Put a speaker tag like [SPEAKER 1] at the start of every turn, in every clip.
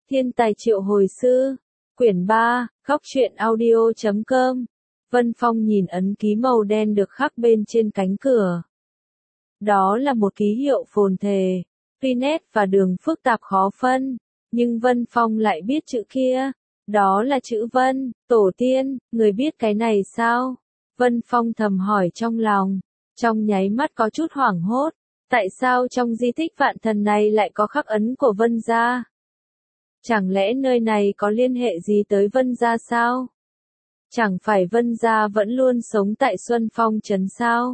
[SPEAKER 1] Thiên tài triệu hồi sư, quyển 3, góc truyện audio.com. Vân Phong nhìn ấn ký màu đen được khắc bên trên cánh cửa. Đó là một ký hiệu phồn thề, tuy nét và đường phức tạp khó phân, nhưng Vân Phong lại biết chữ kia. Đó là chữ Vân, tổ tiên, người biết cái này sao? Vân Phong thầm hỏi trong lòng, trong nháy mắt có chút hoảng hốt. Tại sao trong di tích vạn thần này lại có khắc ấn của Vân gia? Chẳng lẽ nơi này có liên hệ gì tới Vân gia sao? Chẳng phải Vân gia vẫn luôn sống tại Xuân Phong trấn sao?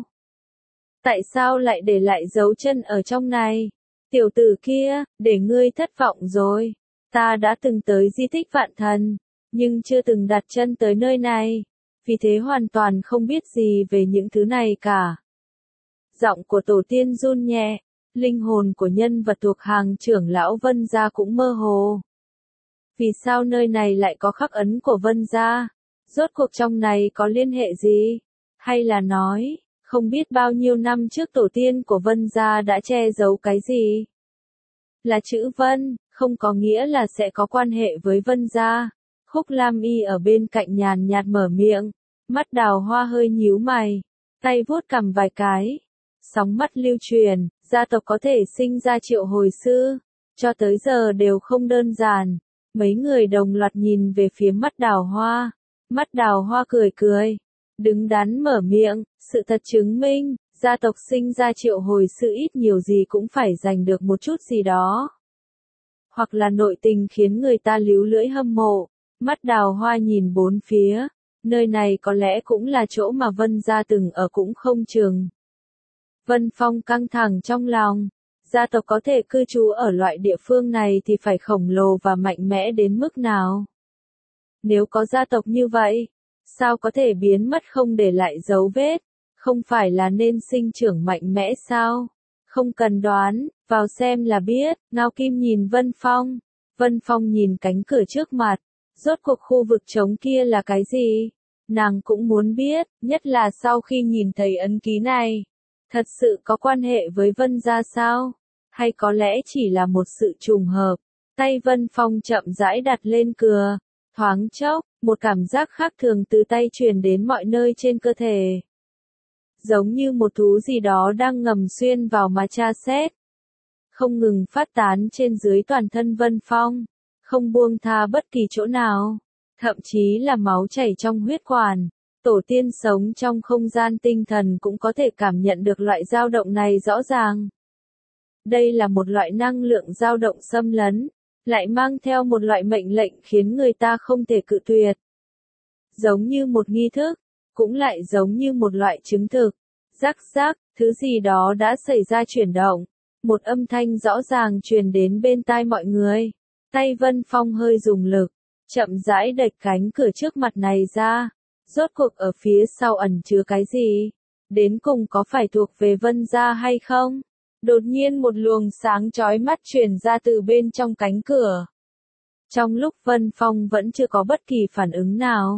[SPEAKER 1] Tại sao lại để lại dấu chân ở trong này? Tiểu tử kia, để ngươi thất vọng rồi. Ta đã từng tới di tích vạn thần, nhưng chưa từng đặt chân tới nơi này, vì thế hoàn toàn không biết gì về những thứ này cả. Giọng của tổ tiên run nhẹ, linh hồn của nhân vật thuộc hàng trưởng lão Vân gia cũng mơ hồ. Vì sao nơi này lại có khắc ấn của Vân gia? Rốt cuộc trong này có liên hệ gì? Hay là nói, không biết bao nhiêu năm trước tổ tiên của Vân gia đã che giấu cái gì? Là chữ Vân, không có nghĩa là sẽ có quan hệ với Vân gia. Khúc Lam Y ở bên cạnh nhàn nhạt mở miệng, mắt Đào Hoa hơi nhíu mày, tay vuốt cằm vài cái. Sóng mắt lưu truyền, gia tộc có thể sinh ra triệu hồi sư, cho tới giờ đều không đơn giản. Mấy người đồng loạt nhìn về phía mắt Đào Hoa. Mắt Đào Hoa cười cười, đứng đắn mở miệng, sự thật chứng minh, gia tộc sinh ra triệu hồi sư ít nhiều gì cũng phải giành được một chút gì đó. Hoặc là nội tình khiến người ta líu lưỡi hâm mộ. Mắt Đào Hoa nhìn bốn phía, nơi này có lẽ cũng là chỗ mà Vân gia từng ở cũng không chừng. Vân Phong căng thẳng trong lòng, gia tộc có thể cư trú ở loại địa phương này thì phải khổng lồ và mạnh mẽ đến mức nào? Nếu có gia tộc như vậy, sao có thể biến mất không để lại dấu vết? Không phải là nên sinh trưởng mạnh mẽ sao? Không cần đoán, vào xem là biết. Ngao Kim nhìn Vân Phong. Vân Phong nhìn cánh cửa trước mặt. Rốt cuộc khu vực trống kia là cái gì? Nàng cũng muốn biết, nhất là sau khi nhìn thấy ấn ký này. Thật sự có quan hệ với Vân gia sao? Hay có lẽ chỉ là một sự trùng hợp? Tay Vân Phong chậm rãi đặt lên cửa. Thoáng chốc, một cảm giác khác thường từ tay truyền đến mọi nơi trên cơ thể. Giống như một thú gì đó đang ngầm xuyên vào mà tra xét. Không ngừng phát tán trên dưới toàn thân Vân Phong. Không buông tha bất kỳ chỗ nào. Thậm chí là máu chảy trong huyết quản. Tổ tiên sống trong không gian tinh thần cũng có thể cảm nhận được loại dao động này rõ ràng. Đây là một loại năng lượng dao động xâm lấn, lại mang theo một loại mệnh lệnh khiến người ta không thể cự tuyệt. Giống như một nghi thức, cũng lại giống như một loại chứng thực. Rắc rắc, thứ gì đó đã xảy ra chuyển động. Một âm thanh rõ ràng truyền đến bên tai mọi người. Tay Vân Phong hơi dùng lực, chậm rãi đẩy cánh cửa trước mặt này ra. Rốt cuộc ở phía sau ẩn chứa cái gì? Đến cùng có phải thuộc về Vân gia hay không? Đột nhiên một luồng sáng chói mắt truyền ra từ bên trong cánh cửa. Trong lúc Vân Phong vẫn chưa có bất kỳ phản ứng nào,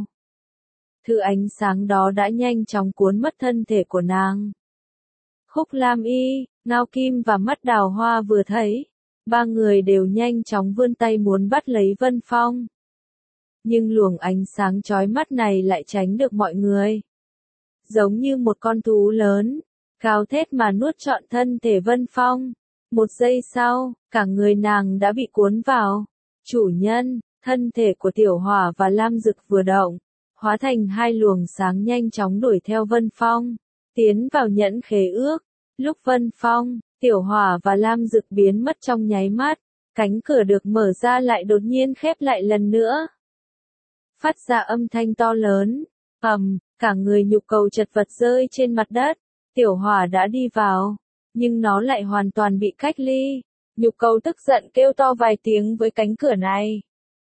[SPEAKER 1] thứ ánh sáng đó đã nhanh chóng cuốn mất thân thể của nàng. Khúc Lam Y, Ngao Kim và mắt Đào Hoa vừa thấy, ba người đều nhanh chóng vươn tay muốn bắt lấy Vân Phong. Nhưng luồng ánh sáng chói mắt này lại tránh được mọi người. Giống như một con thú lớn, gào thét mà nuốt trọn thân thể Vân Phong. Một giây sau, cả người nàng đã bị cuốn vào. Chủ nhân, thân thể của Tiểu Hỏa và Lam Dực vừa động, hóa thành hai luồng sáng nhanh chóng đuổi theo Vân Phong, tiến vào nhẫn khế ước. Lúc Vân Phong, Tiểu Hỏa và Lam Dực biến mất trong nháy mắt, cánh cửa được mở ra lại đột nhiên khép lại lần nữa. Phát ra âm thanh to lớn, cả người nhục cầu chật vật rơi trên mặt đất. Tiểu Hỏa đã đi vào, nhưng nó lại hoàn toàn bị cách ly. Nhục cầu tức giận kêu to vài tiếng với cánh cửa này.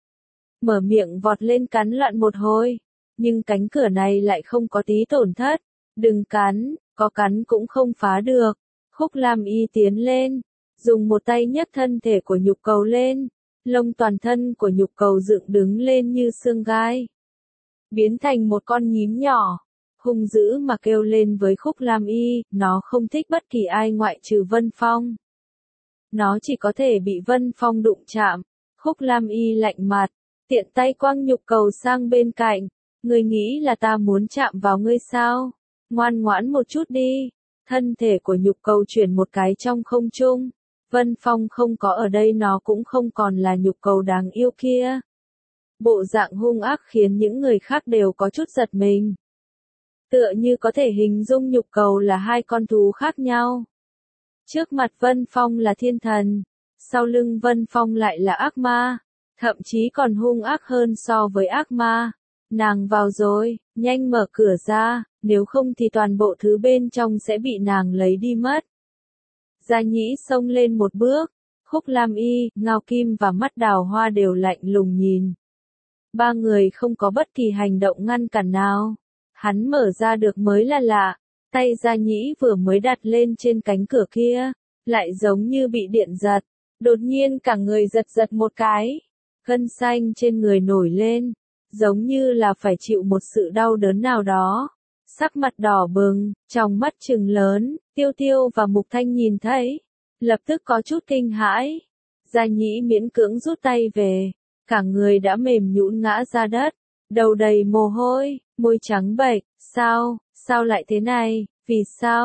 [SPEAKER 1] Mở miệng vọt lên cắn loạn một hồi, nhưng cánh cửa này lại không có tí tổn thất. Đừng cắn, có cắn cũng không phá được. Khúc Lam Y tiến lên, dùng một tay nhấc thân thể của nhục cầu lên. Lông toàn thân của nhục cầu dựng đứng lên như xương gai, biến thành một con nhím nhỏ, hung dữ mà kêu lên với Khúc Lam Y. Nó không thích bất kỳ ai ngoại trừ Vân Phong. Nó chỉ có thể bị Vân Phong đụng chạm. Khúc Lam Y lạnh mặt, tiện tay quăng nhục cầu sang bên cạnh. Ngươi nghĩ là ta muốn chạm vào ngươi sao? Ngoan ngoãn một chút đi. Thân thể của nhục cầu chuyển một cái trong không trung. Vân Phong không có ở đây nó cũng không còn là nhục cầu đáng yêu kia. Bộ dạng hung ác khiến những người khác đều có chút giật mình. Tựa như có thể hình dung nhục cầu là hai con thú khác nhau. Trước mặt Vân Phong là thiên thần, sau lưng Vân Phong lại là ác ma, thậm chí còn hung ác hơn so với ác ma. Nàng vào rồi, nhanh mở cửa ra, nếu không thì toàn bộ thứ bên trong sẽ bị nàng lấy đi mất. Gia Nhĩ xông lên một bước, Khúc Lam Y, Ngao Kim và Mắt Đào Hoa đều lạnh lùng nhìn. Ba người không có bất kỳ hành động ngăn cản nào. Hắn mở ra được mới là lạ, tay Gia Nhĩ vừa mới đặt lên trên cánh cửa kia, lại giống như bị điện giật. Đột nhiên cả người giật giật một cái, gân xanh trên người nổi lên, giống như là phải chịu một sự đau đớn nào đó. Sắc mặt đỏ bừng, trong mắt trừng lớn, Tiêu Tiêu và Mục Thanh nhìn thấy, lập tức có chút kinh hãi. Gia Nhĩ miễn cưỡng rút tay về, cả người đã mềm nhũn ngã ra đất, đầu đầy mồ hôi, môi trắng bệch. Sao lại thế này, vì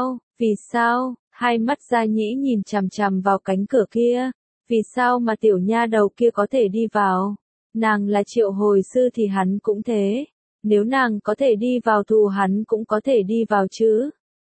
[SPEAKER 1] sao, hai mắt Gia Nhĩ nhìn chằm chằm vào cánh cửa kia, vì sao mà tiểu nha đầu kia có thể đi vào, nàng là triệu hồi sư thì hắn cũng thế, nếu nàng có thể đi vào thù hắn cũng có thể đi vào chứ.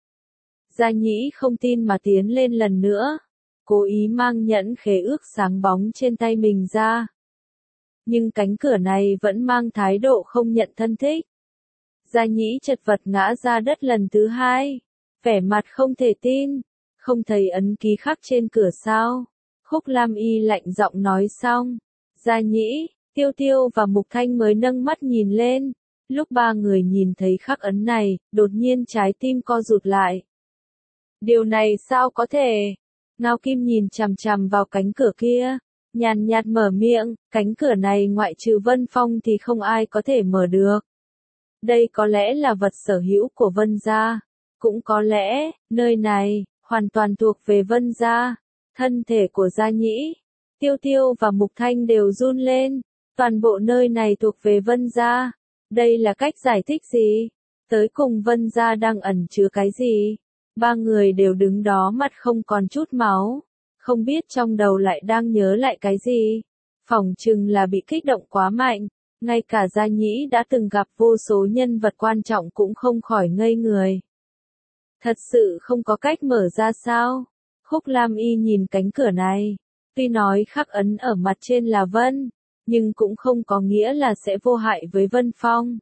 [SPEAKER 1] Gia Nhĩ không tin mà tiến lên lần nữa, cố ý mang nhẫn khế ước sáng bóng trên tay mình ra. Nhưng cánh cửa này vẫn mang thái độ không nhận thân thích. Gia Nhĩ chật vật ngã ra đất lần thứ hai, vẻ mặt không thể tin, không thấy ấn ký khắc trên cửa sao. Khúc Lam Y lạnh giọng nói xong, Gia Nhĩ, Tiêu Tiêu và Mục Thanh mới nâng mắt nhìn lên, lúc ba người nhìn thấy khắc ấn này, đột nhiên trái tim co rụt lại. Điều này sao có thể? Ngao Kim nhìn chằm chằm vào cánh cửa kia, nhàn nhạt mở miệng, cánh cửa này ngoại trừ Vân Phong thì không ai có thể mở được. Đây có lẽ là vật sở hữu của Vân gia, cũng có lẽ, nơi này, hoàn toàn thuộc về Vân gia. Thân thể của Gia Nhĩ, Tiêu Tiêu và Mục Thanh đều run lên, toàn bộ nơi này thuộc về Vân gia. Đây là cách giải thích gì? Tới cùng Vân gia đang ẩn chứa cái gì? Ba người đều đứng đó mặt không còn chút máu, không biết trong đầu lại đang nhớ lại cái gì. Phỏng chừng là bị kích động quá mạnh, ngay cả Gia Nhĩ đã từng gặp vô số nhân vật quan trọng cũng không khỏi ngây người. Thật sự không có cách mở ra sao? Khúc Lam Y nhìn cánh cửa này, tuy nói khắc ấn ở mặt trên là Vân, nhưng cũng không có nghĩa là sẽ vô hại với Vân Phong.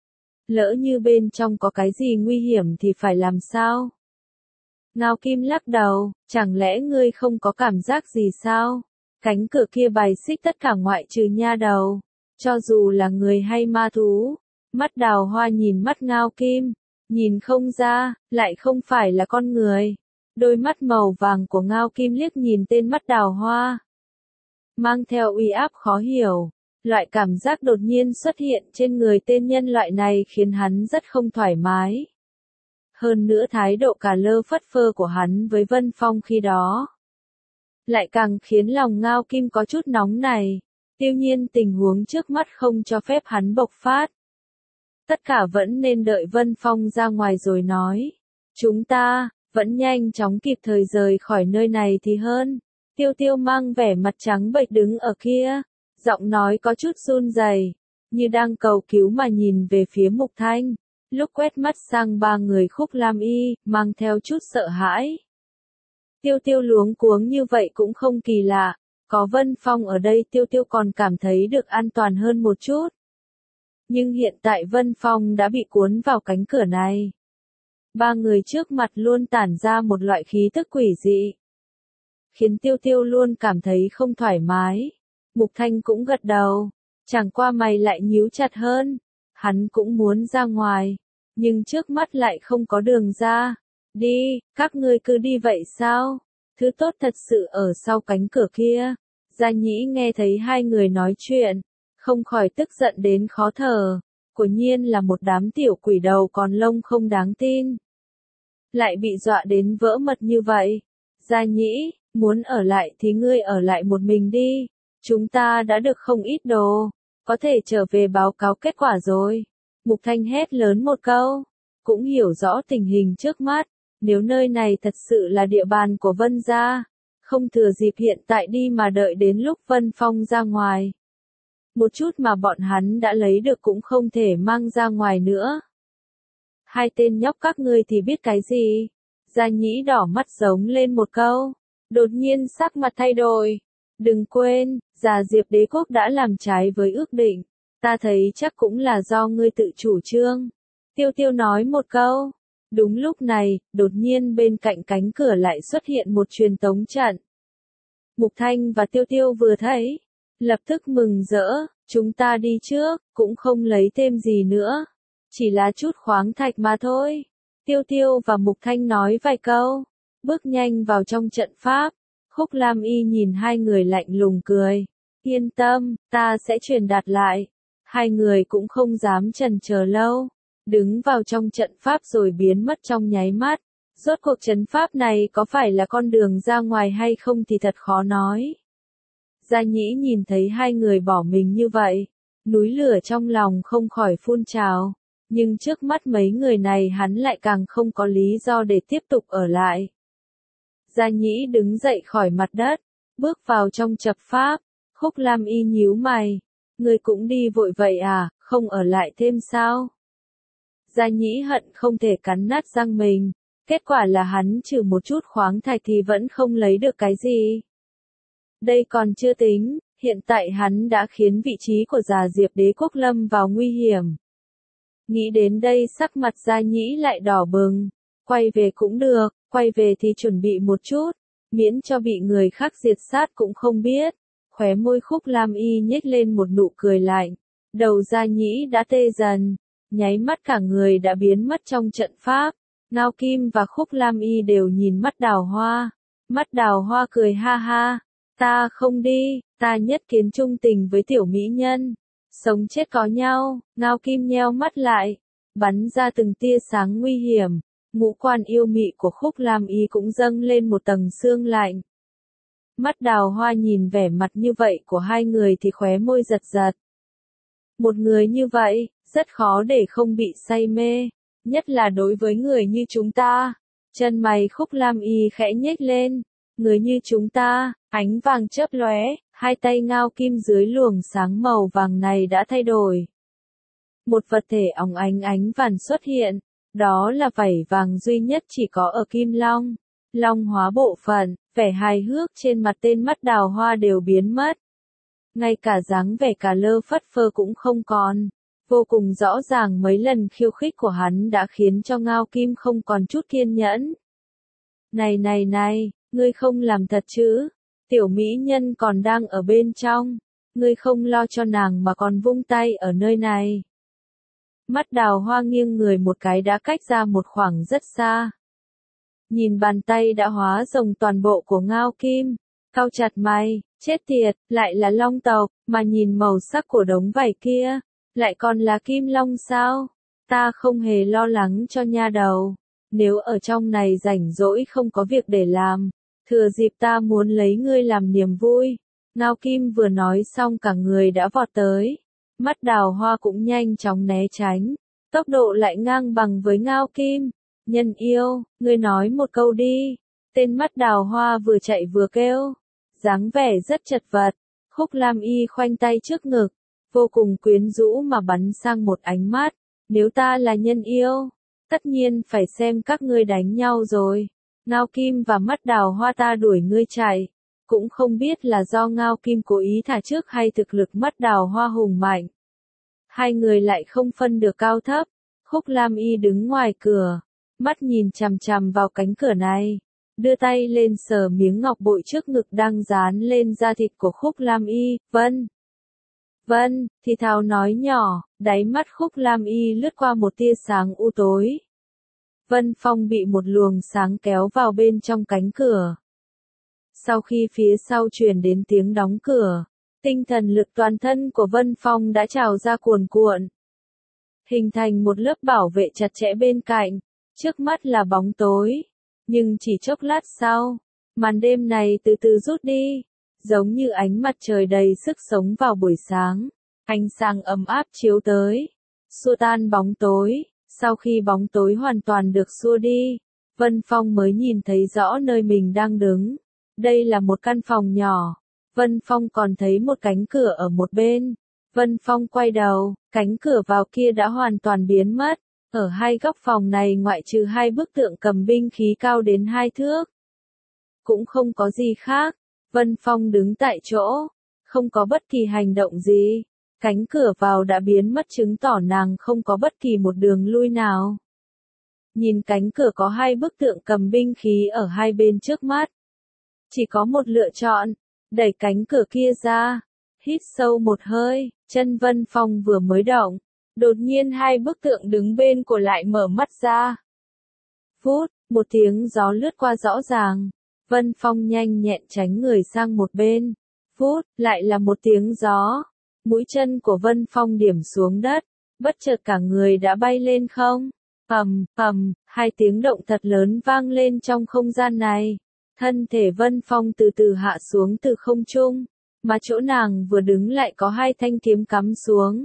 [SPEAKER 1] Lỡ như bên trong có cái gì nguy hiểm thì phải làm sao? Ngao Kim lắc đầu, chẳng lẽ ngươi không có cảm giác gì sao? Cánh cửa kia bài xích tất cả ngoại trừ nha đầu, cho dù là người hay ma thú. Mắt Đào Hoa nhìn mắt Ngao Kim, nhìn không ra, lại không phải là con người. Đôi mắt màu vàng của Ngao Kim liếc nhìn tên mắt Đào Hoa, mang theo uy áp khó hiểu. Loại cảm giác đột nhiên xuất hiện trên người tên nhân loại này khiến hắn rất không thoải mái. Hơn nữa thái độ cả lơ phất phơ của hắn với Vân Phong khi đó, lại càng khiến lòng Ngao Kim có chút nóng này. Tuy nhiên tình huống trước mắt không cho phép hắn bộc phát. Tất cả vẫn nên đợi Vân Phong ra ngoài rồi nói. Chúng ta, vẫn nhanh chóng kịp thời rời khỏi nơi này thì hơn. Tiêu Tiêu mang vẻ mặt trắng bệch đứng ở kia, giọng nói có chút run rẩy, như đang cầu cứu mà nhìn về phía Mục Thanh. Lúc quét mắt sang ba người Khúc Lam Y, mang theo chút sợ hãi. Tiêu Tiêu luống cuống như vậy cũng không kỳ lạ, có Vân Phong ở đây Tiêu Tiêu còn cảm thấy được an toàn hơn một chút. Nhưng hiện tại Vân Phong đã bị cuốn vào cánh cửa này. Ba người trước mặt luôn tản ra một loại khí tức quỷ dị, khiến Tiêu Tiêu luôn cảm thấy không thoải mái. Mục Thanh cũng gật đầu, chẳng qua mày lại nhíu chặt hơn. Hắn cũng muốn ra ngoài, nhưng trước mắt lại không có đường ra. Đi, các ngươi cứ đi vậy sao? Thứ tốt thật sự ở sau cánh cửa kia. Gia Nhĩ nghe thấy hai người nói chuyện, không khỏi tức giận đến khó thở. Quả nhiên là một đám tiểu quỷ đầu còn lông không đáng tin. Lại bị dọa đến vỡ mật như vậy. Gia Nhĩ, muốn ở lại thì ngươi ở lại một mình đi. Chúng ta đã được không ít đồ, có thể trở về báo cáo kết quả rồi. Mục Thanh hét lớn một câu, cũng hiểu rõ tình hình trước mắt, nếu nơi này thật sự là địa bàn của Vân gia, không thừa dịp hiện tại đi mà đợi đến lúc Vân Phong ra ngoài. Một chút mà bọn hắn đã lấy được cũng không thể mang ra ngoài nữa. Hai tên nhóc các ngươi thì biết cái gì? Gia Nhĩ đỏ mắt giống lên một câu, đột nhiên sắc mặt thay đổi. Đừng quên, Già Diệp Đế Quốc đã làm trái với ước định, ta thấy chắc cũng là do ngươi tự chủ trương. Tiêu Tiêu nói một câu. Đúng lúc này, đột nhiên bên cạnh cánh cửa lại xuất hiện một truyền tống trận. Mục Thanh và Tiêu Tiêu vừa thấy, lập tức mừng rỡ, chúng ta đi trước, cũng không lấy thêm gì nữa. Chỉ là chút khoáng thạch mà thôi. Tiêu Tiêu và Mục Thanh nói vài câu, bước nhanh vào trong trận pháp. Khúc Lam Y nhìn hai người lạnh lùng cười. Yên tâm, ta sẽ truyền đạt lại. Hai người cũng không dám chần chờ lâu. Đứng vào trong trận pháp rồi biến mất trong nháy mắt. Rốt cuộc trấn pháp này có phải là con đường ra ngoài hay không thì thật khó nói. Gia Nhĩ nhìn thấy hai người bỏ mình như vậy, núi lửa trong lòng không khỏi phun trào. Nhưng trước mắt mấy người này hắn lại càng không có lý do để tiếp tục ở lại. Gia Nhĩ đứng dậy khỏi mặt đất, bước vào trong trận pháp. Khúc Lam Y nhíu mày. Người cũng đi vội vậy à, không ở lại thêm sao? Gia Nhĩ hận không thể cắn nát răng mình. Kết quả là hắn trừ một chút khoáng thạch thì vẫn không lấy được cái gì. Đây còn chưa tính, hiện tại hắn đã khiến vị trí của Già Diệp Đế Quốc lâm vào nguy hiểm. Nghĩ đến đây sắc mặt Gia Nhĩ lại đỏ bừng. Quay về cũng được, quay về thì chuẩn bị một chút, miễn cho bị người khác diệt sát cũng không biết. Khóe môi Khúc Lam Y nhếch lên một nụ cười lạnh. Đầu Gia Nhĩ đã tê dần, nháy mắt cả người đã biến mất trong trận pháp. Ngao Kim và Khúc Lam Y đều nhìn mắt Đào Hoa. Mắt Đào Hoa cười ha ha. Ta không đi, ta nhất kiến trung tình với tiểu mỹ nhân. Sống chết có nhau. Ngao Kim nheo mắt lại, bắn ra từng tia sáng nguy hiểm. Ngũ quan yêu mị của Khúc Lam Y cũng dâng lên một tầng sương lạnh. Mắt Đào Hoa nhìn vẻ mặt như vậy của hai người thì khóe môi giật giật. Một người như vậy, rất khó để không bị say mê, nhất là đối với người như chúng ta. Chân mày Khúc Lam Y khẽ nhếch lên. Người như chúng ta, ánh vàng chớp lóe, hai tay Ngao Kim dưới luồng sáng màu vàng này đã thay đổi. Một vật thể óng ánh vàng xuất hiện. Đó là vảy vàng duy nhất chỉ có ở Kim Long. Long hóa bộ phận, vẻ hài hước trên mặt tên mắt Đào Hoa đều biến mất. Ngay cả dáng vẻ cà lơ phất phơ cũng không còn. Vô cùng rõ ràng mấy lần khiêu khích của hắn đã khiến cho Ngao Kim không còn chút kiên nhẫn. Này, ngươi không làm thật chứ? Tiểu mỹ nhân còn đang ở bên trong. Ngươi không lo cho nàng mà còn vung tay ở nơi này. Mắt Đào Hoa nghiêng người một cái đã cách ra một khoảng rất xa. Nhìn bàn tay đã hóa rồng toàn bộ của Ngao Kim, cau chặt mày, chết tiệt, lại là long tộc, mà nhìn màu sắc của đống vảy kia, lại còn là kim long sao? Ta không hề lo lắng cho nha đầu, nếu ở trong này rảnh rỗi không có việc để làm, thừa dịp ta muốn lấy ngươi làm niềm vui. Ngao Kim vừa nói xong cả người đã vọt tới. Mắt Đào Hoa cũng nhanh chóng né tránh, tốc độ lại ngang bằng với Ngao Kim. Nhân yêu, ngươi nói một câu đi. Tên mắt Đào Hoa vừa chạy vừa kêu, dáng vẻ rất chật vật. Khúc Lam Y khoanh tay trước ngực, vô cùng quyến rũ mà bắn sang một ánh mắt. Nếu ta là nhân yêu, tất nhiên phải xem các ngươi đánh nhau rồi. Ngao Kim và mắt Đào Hoa ta đuổi ngươi chạy. Cũng không biết là do Ngao Kim cố ý thả trước hay thực lực mắt Đào Hoa hùng mạnh. Hai người lại không phân được cao thấp. Khúc Lam Y đứng ngoài cửa, mắt nhìn chằm chằm vào cánh cửa này, đưa tay lên sờ miếng ngọc bội trước ngực đang dán lên da thịt của Khúc Lam Y. Vân, thì thào nói nhỏ, đáy mắt Khúc Lam Y lướt qua một tia sáng u tối. Vân Phong bị một luồng sáng kéo vào bên trong cánh cửa. Sau khi phía sau truyền đến tiếng đóng cửa, tinh thần lực toàn thân của Vân Phong đã trào ra cuồn cuộn, hình thành một lớp bảo vệ chặt chẽ bên cạnh. Trước mắt là bóng tối, nhưng chỉ chốc lát sau, màn đêm này từ từ rút đi, giống như ánh mặt trời đầy sức sống vào buổi sáng. Ánh sáng ấm áp chiếu tới, xua tan bóng tối. Sau khi bóng tối hoàn toàn được xua đi, Vân Phong mới nhìn thấy rõ nơi mình đang đứng. Đây là một căn phòng nhỏ. Vân Phong còn thấy một cánh cửa ở một bên. Vân Phong quay đầu, cánh cửa vào kia đã hoàn toàn biến mất. Ở hai góc phòng này ngoại trừ hai bức tượng cầm binh khí cao đến 2 thước, cũng không có gì khác. Vân Phong đứng tại chỗ, không có bất kỳ hành động gì. Cánh cửa vào đã biến mất chứng tỏ nàng không có bất kỳ một đường lui nào. Nhìn cánh cửa có hai bức tượng cầm binh khí ở hai bên trước mắt. Chỉ có một lựa chọn, đẩy cánh cửa kia ra. Hít sâu một hơi, chân Vân Phong vừa mới động. Đột nhiên hai bức tượng đứng bên của lại mở mắt ra. Phút, một tiếng gió lướt qua rõ ràng. Vân Phong nhanh nhẹn tránh người sang một bên. Phút, lại là một tiếng gió. Mũi chân của Vân Phong điểm xuống đất. Bất chợt cả người đã bay lên không. Ầm, ầm, hai tiếng động thật lớn vang lên trong không gian này. Thân thể Vân Phong từ từ hạ xuống từ không trung. Mà chỗ nàng vừa đứng lại có hai thanh kiếm cắm xuống.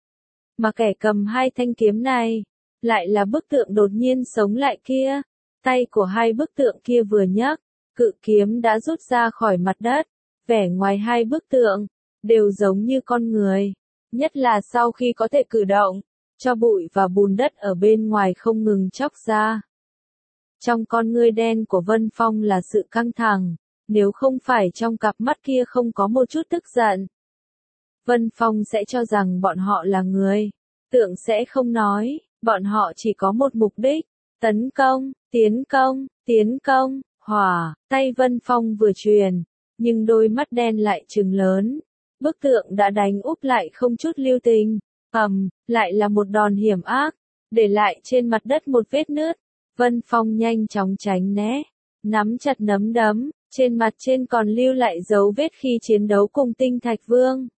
[SPEAKER 1] Mà kẻ cầm hai thanh kiếm này, lại là bức tượng đột nhiên sống lại kia. Tay của hai bức tượng kia vừa nhấc, cự kiếm đã rút ra khỏi mặt đất. Vẻ ngoài hai bức tượng, đều giống như con người. Nhất là sau khi có thể cử động, cho bụi và bùn đất ở bên ngoài không ngừng chóc ra. Trong con ngươi đen của Vân Phong là sự căng thẳng, nếu không phải trong cặp mắt kia không có một chút tức giận. Vân Phong sẽ cho rằng bọn họ là người. Tượng sẽ không nói, bọn họ chỉ có một mục đích, tấn công, tiến công, tiến công, hỏa, tay Vân Phong vừa truyền, nhưng đôi mắt đen lại trừng lớn. Bức tượng đã đánh úp lại không chút lưu tình, lại là một đòn hiểm ác, để lại trên mặt đất một vết nứt. Vân Phong nhanh chóng tránh né, nắm chặt nắm đấm, trên mặt trên còn lưu lại dấu vết khi chiến đấu cùng Tinh Thạch Vương.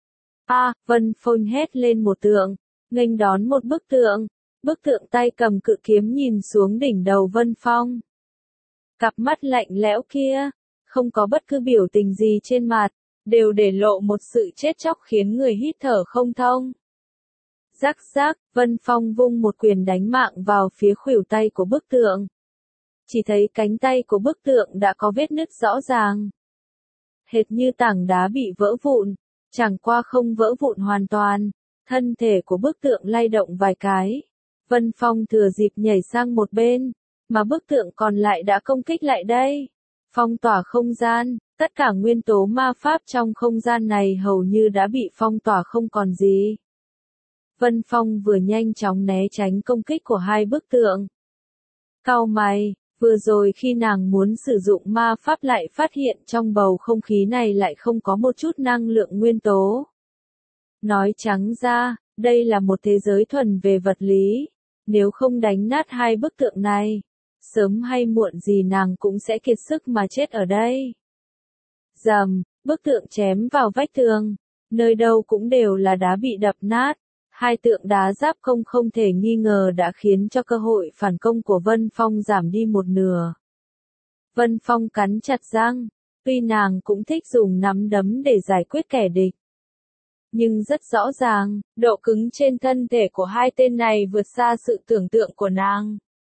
[SPEAKER 1] Vân Phong hét lên một tượng, nghênh đón một bức tượng tay cầm cự kiếm nhìn xuống đỉnh đầu Vân Phong. Cặp mắt lạnh lẽo kia, không có bất cứ biểu tình gì trên mặt, đều để lộ một sự chết chóc khiến người hít thở không thông. Rắc rắc, Vân Phong vung một quyền đánh mạng vào phía khuỷu tay của bức tượng. Chỉ thấy cánh tay của bức tượng đã có vết nứt rõ ràng. Hệt như tảng đá bị vỡ vụn, chẳng qua không vỡ vụn hoàn toàn. Thân thể của bức tượng lay động vài cái. Vân Phong thừa dịp nhảy sang một bên, mà bức tượng còn lại đã công kích lại đây. Phong tỏa không gian, tất cả nguyên tố ma pháp trong không gian này hầu như đã bị phong tỏa không còn gì. Vân Phong vừa nhanh chóng né tránh công kích của hai bức tượng. Cau mày, vừa rồi khi nàng muốn sử dụng ma pháp lại phát hiện trong bầu không khí này lại không có một chút năng lượng nguyên tố. Nói trắng ra, đây là một thế giới thuần về vật lý. Nếu không đánh nát hai bức tượng này, sớm hay muộn gì nàng cũng sẽ kiệt sức mà chết ở đây. Rầm, bức tượng chém vào vách tường, nơi đâu cũng đều là đá bị đập nát. Hai tượng đá giáp công không thể nghi ngờ đã khiến cho cơ hội phản công của Vân Phong giảm đi một nửa. Vân Phong cắn chặt răng, tuy nàng cũng thích dùng nắm đấm để giải quyết kẻ địch. Nhưng rất rõ ràng, độ cứng trên thân thể của hai tên này vượt xa sự tưởng tượng của nàng.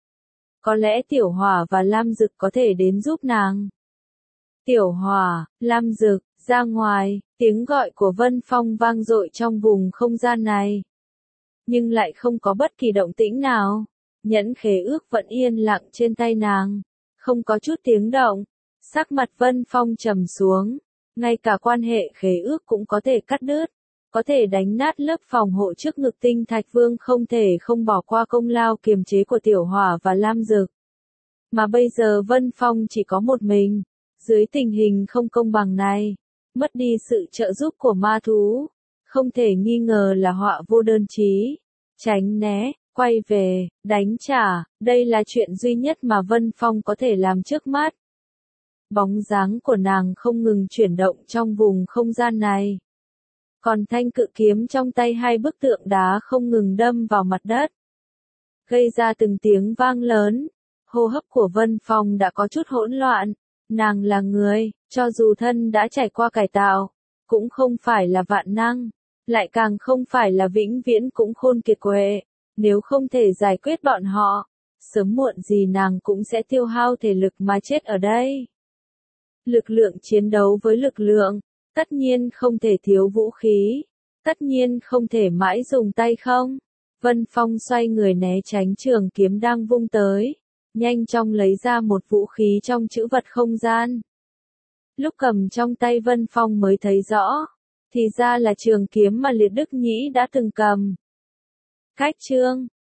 [SPEAKER 1] Có lẽ Tiểu Hỏa và Lam Dực có thể đến giúp nàng. Tiểu Hỏa, Lam Dực, ra ngoài, tiếng gọi của Vân Phong vang dội trong vùng không gian này. Nhưng lại không có bất kỳ động tĩnh nào. Nhẫn khế ước vẫn yên lặng trên tay nàng. Không có chút tiếng động. Sắc mặt Vân Phong trầm xuống. Ngay cả quan hệ khế ước cũng có thể cắt đứt. Có thể đánh nát lớp phòng hộ trước ngực Tinh Thạch Vương không thể không bỏ qua công lao kiềm chế của Tiểu Hỏa và Lam Dực. Mà bây giờ Vân Phong chỉ có một mình. Dưới tình hình không công bằng này, mất đi sự trợ giúp của ma thú, không thể nghi ngờ là họa vô đơn chí. Tránh né, quay về, đánh trả, đây là chuyện duy nhất mà Vân Phong có thể làm trước mắt. Bóng dáng của nàng không ngừng chuyển động trong vùng không gian này. Còn thanh cự kiếm trong tay hai bức tượng đá không ngừng đâm vào mặt đất, gây ra từng tiếng vang lớn. Hô hấp của Vân Phong đã có chút hỗn loạn. Nàng là người, Cho dù thân đã trải qua cải tạo, cũng không phải là vạn năng, lại càng không phải là vĩnh viễn cũng khôn kiệt quệ. Nếu không thể giải quyết bọn họ, sớm muộn gì nàng cũng sẽ tiêu hao thể lực mà chết ở đây. Lực lượng chiến đấu với lực lượng, tất nhiên không thể thiếu vũ khí, tất nhiên không thể mãi dùng tay không. Vân Phong xoay người né tránh trường kiếm đang vung tới, nhanh chóng lấy ra một vũ khí trong trữ vật không gian. Lúc cầm trong tay Vân Phong mới thấy rõ, thì ra là trường kiếm mà Liệt Đức Nhĩ đã từng cầm. Cách chương